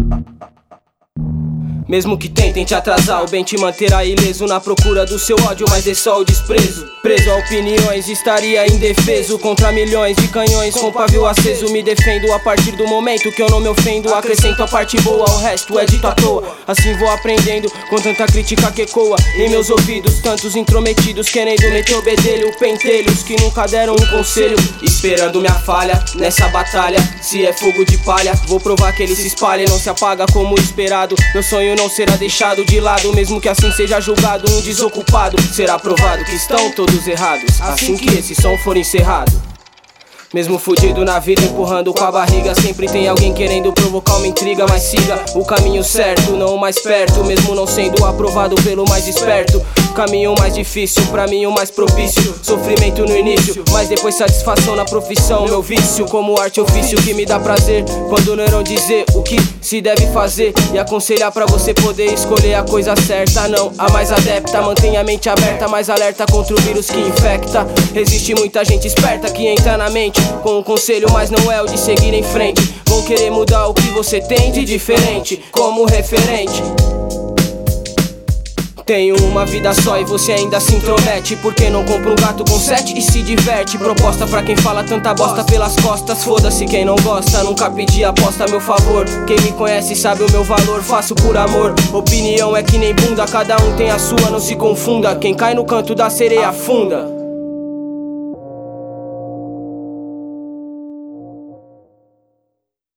Mesmo que tentem te atrasar, o bem te manterá ileso na procura do seu ódio, mas é só o desprezo. Preso a opiniões, estaria indefeso contra milhões de canhões com pavio aceso. Me defendo a partir do momento que eu não me ofendo. Acrescento a parte boa, o resto é dito à toa. Assim vou aprendendo com tanta crítica que ecoa em meus ouvidos. Tantos intrometidos querendo meter o bedelho, pentelhos que nunca deram um conselho. Esperando minha falha nessa batalha. Se é fogo de palha, vou provar que ele se espalha e não se apaga como esperado. Meu sonho não será deixado de lado, mesmo que assim seja julgado um desocupado. Será provado que estão todos errados assim que esse som for encerrado. Mesmo fudido na vida, empurrando com a barriga, sempre tem alguém querendo provocar uma intriga. Mas siga o caminho certo, não o mais perto, mesmo não sendo aprovado pelo mais esperto. Caminho mais difícil, pra mim o mais propício. Sofrimento no início, mas depois satisfação na profissão. Meu vício como arte ofício que me dá prazer quando não irão dizer o que se deve fazer e aconselhar pra você poder escolher a coisa certa. Não a mais adepta, mantenha a mente aberta, mais alerta contra o vírus que infecta. Existe muita gente esperta que entra na mente com um conselho, mas não é o de seguir em frente. Vão querer mudar o que você tem de diferente como referente. Tenho uma vida só e você ainda se intromete. Por que não compra um gato com 7 e se diverte? Proposta pra quem fala tanta bosta pelas costas. Foda-se quem não gosta, nunca pedi aposta a meu favor. Quem me conhece sabe o meu valor, faço por amor. Opinião é que nem bunda, cada um tem a sua, não se confunda. Quem cai no canto da sereia afunda.